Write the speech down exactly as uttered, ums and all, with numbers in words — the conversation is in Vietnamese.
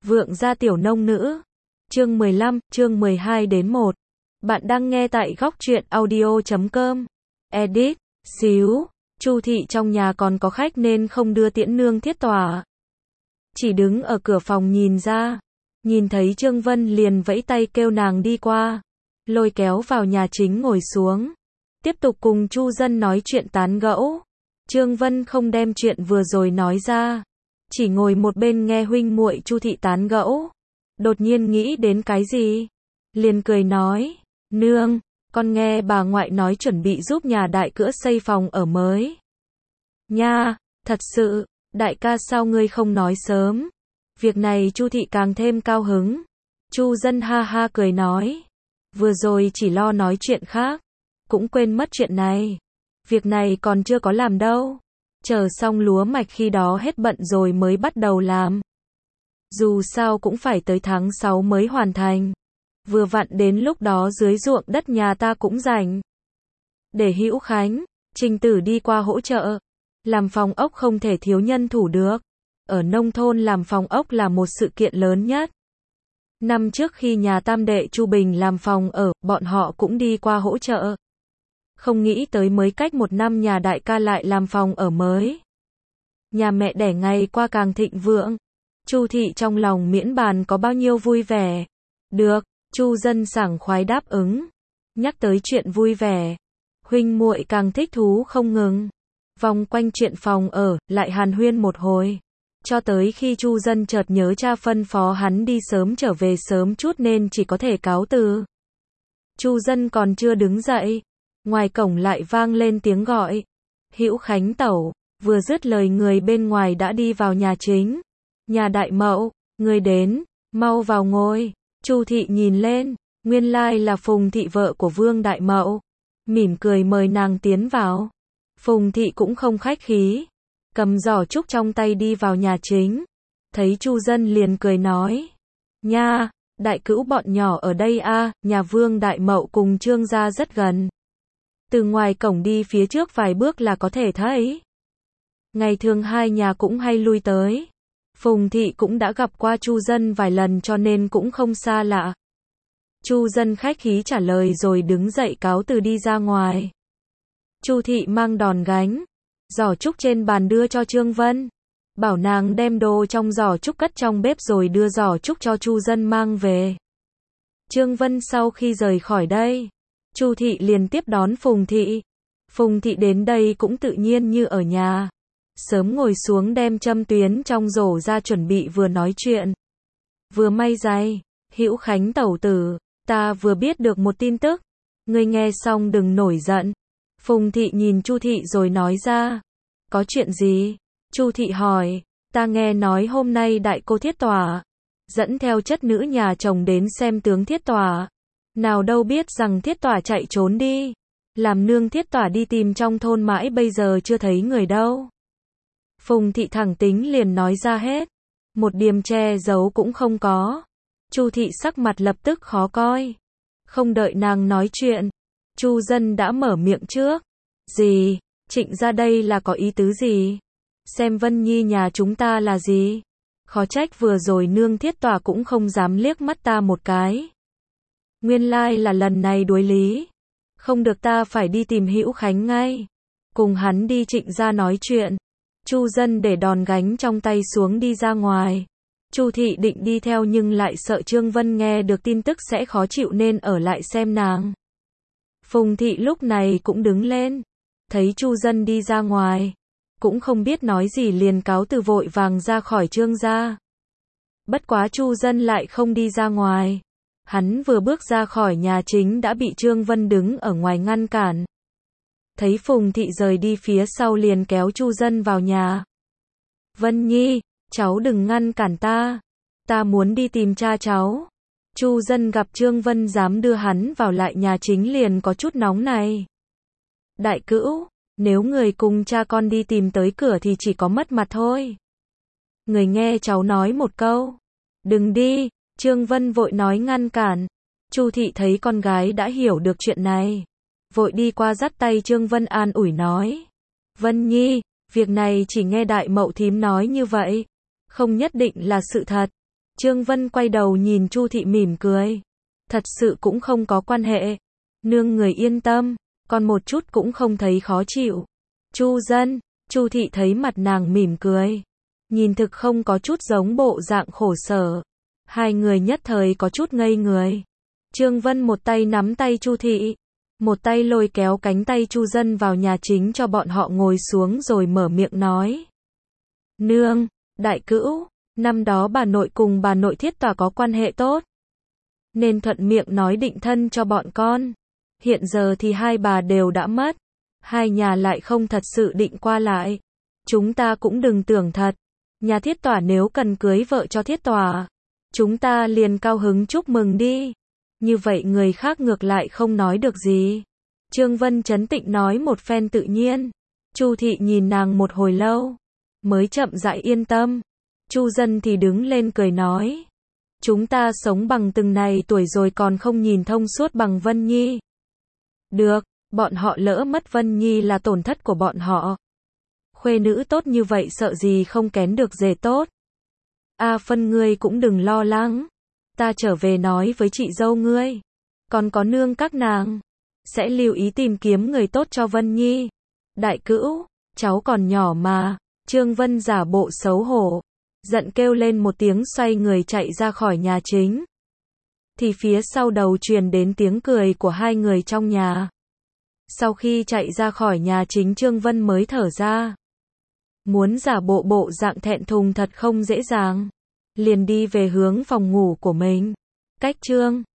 Vượng gia tiểu nông nữ. Chương mười lăm, chương mười hai đến một. Bạn đang nghe tại góc truyện audio chấm com. Edit, xíu. Chu thị trong nhà còn có khách nên không đưa tiễn nương thiết tỏa. Chỉ đứng ở cửa phòng nhìn ra. Nhìn thấy Trương Vân liền vẫy tay kêu nàng đi qua. Lôi kéo vào nhà chính ngồi xuống. Tiếp tục cùng Chu Dân nói chuyện tán gẫu. Trương Vân không đem chuyện vừa rồi nói ra. Chỉ ngồi một bên nghe huynh muội Chu thị tán gẫu. Đột nhiên nghĩ đến cái gì? Liền cười nói. Nương, con nghe bà ngoại nói chuẩn bị giúp nhà đại cữu xây phòng ở mới. Nha, thật sự, đại ca sao ngươi không nói sớm? Việc này Chu thị càng thêm cao hứng. Chu Dân ha ha cười nói. Vừa rồi chỉ lo nói chuyện khác. Cũng quên mất chuyện này. Việc này còn chưa có làm đâu. Chờ xong lúa mạch khi đó hết bận rồi mới bắt đầu làm. Dù sao cũng phải tới tháng sáu mới hoàn thành. Vừa vặn đến lúc đó dưới ruộng đất nhà ta cũng rảnh. Để Hữu Khánh, Trình Tử đi qua hỗ trợ. Làm phòng ốc không thể thiếu nhân thủ được. Ở nông thôn làm phòng ốc là một sự kiện lớn nhất. Năm trước khi nhà tam đệ Chu Bình làm phòng ở, bọn họ cũng đi qua hỗ trợ. Không nghĩ tới mới cách một năm nhà đại ca lại làm phòng ở mới. Nhà mẹ đẻ ngày qua càng thịnh vượng. Chu thị trong lòng miễn bàn có bao nhiêu vui vẻ. Được, Chu Dân sảng khoái đáp ứng. Nhắc tới chuyện vui vẻ, huynh muội càng thích thú không ngừng. Vòng quanh chuyện phòng ở, lại hàn huyên một hồi. Cho tới khi Chu Dân chợt nhớ cha phân phó hắn đi sớm trở về sớm chút nên chỉ có thể cáo từ. Chu Dân còn chưa đứng dậy. Ngoài cổng lại vang lên tiếng gọi. Hữu Khánh tẩu, vừa dứt lời người bên ngoài đã đi vào nhà chính. Nhà đại mậu, người đến, mau vào ngồi. Chu thị nhìn lên, nguyên lai là Phùng thị vợ của Vương đại mậu. Mỉm cười mời nàng tiến vào. Phùng thị cũng không khách khí. Cầm giỏ trúc trong tay đi vào nhà chính. Thấy Chu Dân liền cười nói. Nha, đại cữu bọn nhỏ ở đây a, à, nhà Vương đại mậu cùng Trương gia rất gần. Từ ngoài cổng đi phía trước vài bước là có thể thấy. Ngày thường hai nhà cũng hay lui tới. Phùng thị cũng đã gặp qua Chu Dân vài lần cho nên cũng không xa lạ. Chu Dân khách khí trả lời rồi đứng dậy cáo từ đi ra ngoài. Chu thị mang đòn gánh, giỏ trúc trên bàn đưa cho Trương Vân. Bảo nàng đem đồ trong giỏ trúc cất trong bếp rồi đưa giỏ trúc cho Chu Dân mang về. Trương Vân sau khi rời khỏi đây, Chu thị liền tiếp đón Phùng thị. Phùng thị đến đây cũng tự nhiên như ở nhà. Sớm ngồi xuống đem châm tuyến trong rổ ra chuẩn bị vừa nói chuyện. Vừa may giày, Hữu Khánh tẩu tử, ta vừa biết được một tin tức. Ngươi nghe xong đừng nổi giận. Phùng thị nhìn Chu thị rồi nói ra. Có chuyện gì? Chu thị hỏi. Ta nghe nói hôm nay đại cô Thiết Tỏa dẫn theo chất nữ nhà chồng đến xem tướng Thiết Tỏa. Nào đâu biết rằng Thiết Tỏa chạy trốn đi. Làm nương Thiết Tỏa đi tìm trong thôn mãi bây giờ chưa thấy người đâu. Phùng thị thẳng tính liền nói ra hết. Một điểm che giấu cũng không có. Chu thị sắc mặt lập tức khó coi. Không đợi nàng nói chuyện, Chu Dân đã mở miệng trước. Gì? Trịnh ra đây là có ý tứ gì? Xem Vân Nhi nhà chúng ta là gì? Khó trách vừa rồi nương Thiết Tỏa cũng không dám liếc mắt ta một cái. Nguyên lai là lần này đối lý. Không được, ta phải đi tìm Hữu Khánh ngay. Cùng hắn đi Trịnh ra nói chuyện. Chu Dân để đòn gánh trong tay xuống đi ra ngoài. Chu thị định đi theo nhưng lại sợ Trương Vân nghe được tin tức sẽ khó chịu nên ở lại xem nàng. Phùng thị lúc này cũng đứng lên. Thấy Chu Dân đi ra ngoài. Cũng không biết nói gì liền cáo từ vội vàng ra khỏi Trương gia. Bất quá Chu Dân lại không đi ra ngoài. Hắn vừa bước ra khỏi nhà chính đã bị Trương Vân đứng ở ngoài ngăn cản. Thấy Phùng thị rời đi phía sau liền kéo Chu Dân vào nhà. Vân Nhi, cháu đừng ngăn cản ta. Ta muốn đi tìm cha cháu. Chu Dân gặp Trương Vân dám đưa hắn vào lại nhà chính liền có chút nóng này. Đại cữu, nếu người cùng cha con đi tìm tới cửa thì chỉ có mất mặt thôi. Người nghe cháu nói một câu. Đừng đi, Trương Vân vội nói ngăn cản. Chu thị thấy con gái đã hiểu được chuyện này. Vội đi qua dắt tay Trương Vân an ủi nói. Vân Nhi, việc này chỉ nghe đại mậu thím nói như vậy. Không nhất định là sự thật. Trương Vân quay đầu nhìn Chu thị mỉm cười. Thật sự cũng không có quan hệ. Nương người yên tâm, còn một chút cũng không thấy khó chịu. Chu Dân, Chu thị thấy mặt nàng mỉm cười. Nhìn thực không có chút giống bộ dạng khổ sở. Hai người nhất thời có chút ngây người. Trương Vân một tay nắm tay Chu thị, một tay lôi kéo cánh tay Chu Dân vào nhà chính cho bọn họ ngồi xuống rồi mở miệng nói. Nương, đại cữu, năm đó bà nội cùng bà nội Thiết Tỏa có quan hệ tốt, nên thuận miệng nói định thân cho bọn con. Hiện giờ thì hai bà đều đã mất, hai nhà lại không thật sự định qua lại. Chúng ta cũng đừng tưởng thật, nhà Thiết Tỏa nếu cần cưới vợ cho Thiết Tỏa, chúng ta liền cao hứng chúc mừng đi. Như vậy người khác ngược lại không nói được gì. Trương Vân trấn tĩnh nói một phen tự nhiên. Chu thị nhìn nàng một hồi lâu, mới chậm rãi yên tâm. Chu Dân thì đứng lên cười nói. Chúng ta sống bằng từng này tuổi rồi còn không nhìn thông suốt bằng Vân Nhi. Được, bọn họ lỡ mất Vân Nhi là tổn thất của bọn họ. Khuê nữ tốt như vậy sợ gì không kén được rể tốt. A Phân ngươi cũng đừng lo lắng. Ta trở về nói với chị dâu ngươi. Còn có nương các nàng. Sẽ lưu ý tìm kiếm người tốt cho Vân Nhi. Đại cữu, cháu còn nhỏ mà. Trương Vân giả bộ xấu hổ. Giận kêu lên một tiếng xoay người chạy ra khỏi nhà chính. Thì phía sau đầu truyền đến tiếng cười của hai người trong nhà. Sau khi chạy ra khỏi nhà chính Trương Vân mới thở ra. Muốn giả bộ bộ dạng thẹn thùng thật không dễ dàng. Liền đi về hướng phòng ngủ của mình. Cách Trương